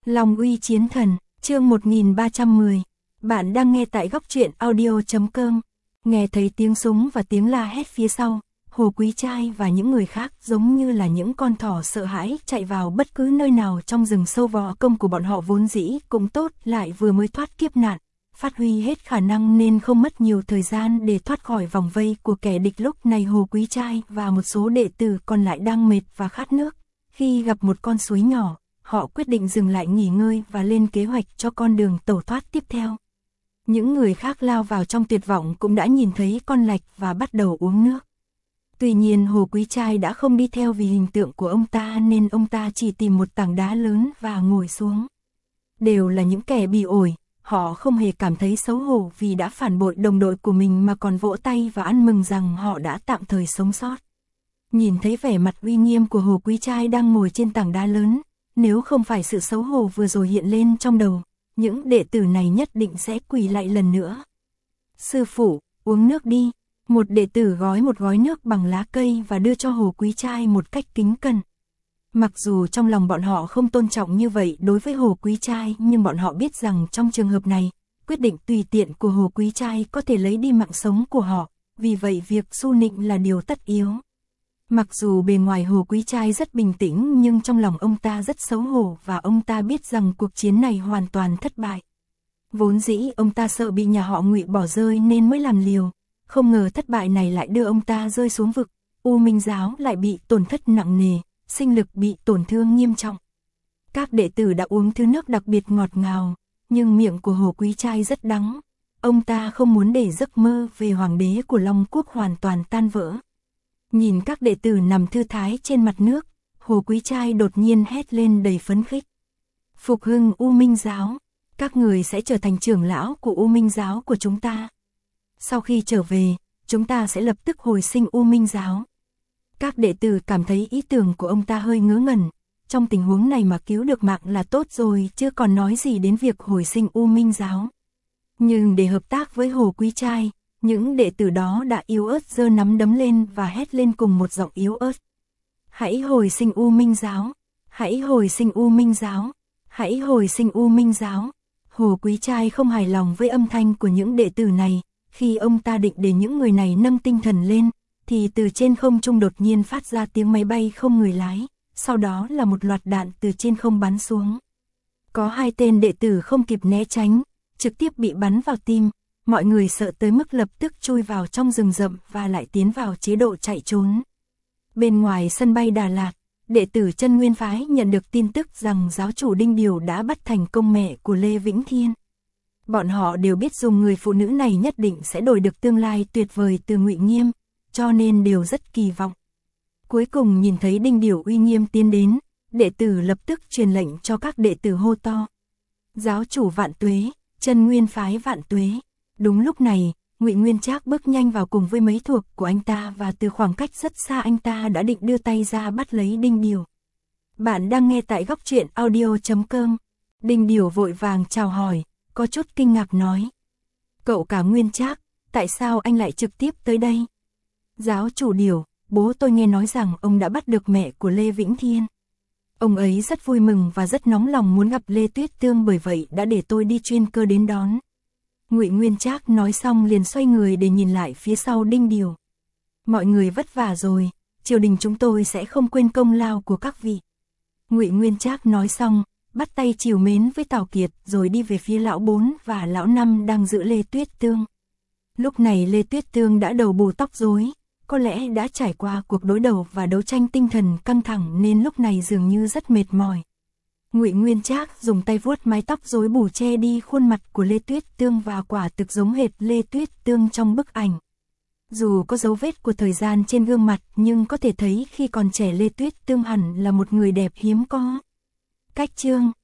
Long uy chiến thần, chương 1310. Bạn đang nghe tại góc truyện audio.com. Nghe thấy tiếng súng và tiếng la hét phía sau, Hồ Quý Trai và những người khác giống như là những con thỏ sợ hãi chạy vào bất cứ nơi nào trong rừng sâu. Võ công của bọn họ vốn dĩ cũng tốt, lại vừa mới thoát kiếp nạn, phát huy hết khả năng nên không mất nhiều thời gian để thoát khỏi vòng vây của kẻ địch. Lúc này Hồ Quý Trai và một số đệ tử còn lại đang mệt và khát nước. Khi gặp một con suối nhỏ, họ quyết định dừng lại nghỉ ngơi và lên kế hoạch cho con đường tẩu thoát tiếp theo. Những người khác lao vào trong tuyệt vọng cũng đã nhìn thấy con lạch và bắt đầu uống nước. Tuy nhiên Hồ Quý Trai đã không đi theo vì hình tượng của ông ta nên ông ta chỉ tìm một tảng đá lớn và ngồi xuống. Đều là những kẻ bị ổi, họ không hề cảm thấy xấu hổ vì đã phản bội đồng đội của mình mà còn vỗ tay và ăn mừng rằng họ đã tạm thời sống sót. Nhìn thấy vẻ mặt uy nghiêm của Hồ Quý Trai đang ngồi trên tảng đá lớn, nếu không phải sự xấu hổ vừa rồi hiện lên trong đầu, những đệ tử này nhất định sẽ quỳ lại lần nữa. Sư phụ, uống nước đi. Một đệ tử gói một gói nước bằng lá cây và đưa cho Hồ Quý Trai một cách kính cẩn. Mặc dù trong lòng bọn họ không tôn trọng như vậy đối với Hồ Quý Trai, nhưng bọn họ biết rằng trong trường hợp này, quyết định tùy tiện của Hồ Quý Trai có thể lấy đi mạng sống của họ, vì vậy việc su nịnh là điều tất yếu. Mặc dù bề ngoài Hồ Quý Trai rất bình tĩnh nhưng trong lòng ông ta rất xấu hổ và ông ta biết rằng cuộc chiến này hoàn toàn thất bại. Vốn dĩ ông ta sợ bị nhà họ Ngụy bỏ rơi nên mới làm liều, không ngờ thất bại này lại đưa ông ta rơi xuống vực, U Minh Giáo lại bị tổn thất nặng nề, sinh lực bị tổn thương nghiêm trọng. Các đệ tử đã uống thứ nước đặc biệt ngọt ngào, nhưng miệng của Hồ Quý Trai rất đắng. Ông ta không muốn để giấc mơ về hoàng đế của Long Quốc hoàn toàn tan vỡ. Nhìn các đệ tử nằm thư thái trên mặt nước, Hồ Quý Trai đột nhiên hét lên đầy phấn khích. Phục hưng U Minh Giáo, các người sẽ trở thành trưởng lão của U Minh Giáo của chúng ta. Sau khi trở về, chúng ta sẽ lập tức hồi sinh U Minh Giáo. Các đệ tử cảm thấy ý tưởng của ông ta hơi ngớ ngẩn. Trong tình huống này mà cứu được mạng là tốt rồi, chưa còn nói gì đến việc hồi sinh U Minh Giáo. Nhưng để hợp tác với Hồ Quý Trai, những đệ tử đó đã yếu ớt giơ nắm đấm lên và hét lên cùng một giọng yếu ớt. Hãy hồi sinh U Minh Giáo, hãy hồi sinh U Minh Giáo, hãy hồi sinh U Minh Giáo. Hồ Quý Trai không hài lòng với âm thanh của những đệ tử này. Khi ông ta định để những người này nâng tinh thần lên, thì từ trên không trung đột nhiên phát ra tiếng máy bay không người lái, sau đó là một loạt đạn từ trên không bắn xuống. Có hai tên đệ tử không kịp né tránh, trực tiếp bị bắn vào tim, mọi người sợ tới mức lập tức chui vào trong rừng rậm và lại tiến vào chế độ chạy trốn. Bên ngoài sân bay Đà Lạt, đệ tử Chân Nguyên Phái nhận được tin tức rằng giáo chủ Đinh Điều đã bắt thành công mẹ của Lê Vĩnh Thiên. Bọn họ đều biết dùng người phụ nữ này nhất định sẽ đổi được tương lai tuyệt vời từ Ngụy Nghiêm, cho nên đều rất kỳ vọng. Cuối cùng nhìn thấy Đinh Điều uy nghiêm tiến đến, đệ tử lập tức truyền lệnh cho các đệ tử hô to. Giáo chủ vạn tuế, Chân Nguyên Phái vạn tuế. Đúng lúc này, Ngụy Nguyên Trác bước nhanh vào cùng với mấy thuộc của anh ta và từ khoảng cách rất xa anh ta đã định đưa tay ra bắt lấy Đinh Điều. Bạn đang nghe tại góc truyện audio.com. Đinh Điều vội vàng chào hỏi, có chút kinh ngạc nói. Cậu cả Nguyên Trác, tại sao anh lại trực tiếp tới đây? Giáo chủ Điều, bố tôi nghe nói rằng ông đã bắt được mẹ của Lê Vĩnh Thiên. Ông ấy rất vui mừng và rất nóng lòng muốn gặp Lê Tuyết Tương, bởi vậy đã để tôi đi chuyên cơ đến đón. Ngụy Nguyên Trác nói xong liền xoay người để nhìn lại phía sau Đinh Điều. Mọi người vất vả rồi, triều đình chúng tôi sẽ không quên công lao của các vị. Ngụy Nguyên Trác nói xong, bắt tay trìu mến với Tào Kiệt rồi đi về phía lão 4 và lão 5 đang giữ Lê Tuyết Tương. Lúc này Lê Tuyết Tương đã đầu bù tóc rối, có lẽ đã trải qua cuộc đối đầu và đấu tranh tinh thần căng thẳng nên lúc này dường như rất mệt mỏi. Ngụy Nguyên Trác dùng tay vuốt mái tóc rối bù che đi khuôn mặt của Lê Tuyết Tương và quả thực giống hệt Lê Tuyết Tương trong bức ảnh. Dù có dấu vết của thời gian trên gương mặt nhưng có thể thấy khi còn trẻ Lê Tuyết Tương hẳn là một người đẹp hiếm có. Cách chương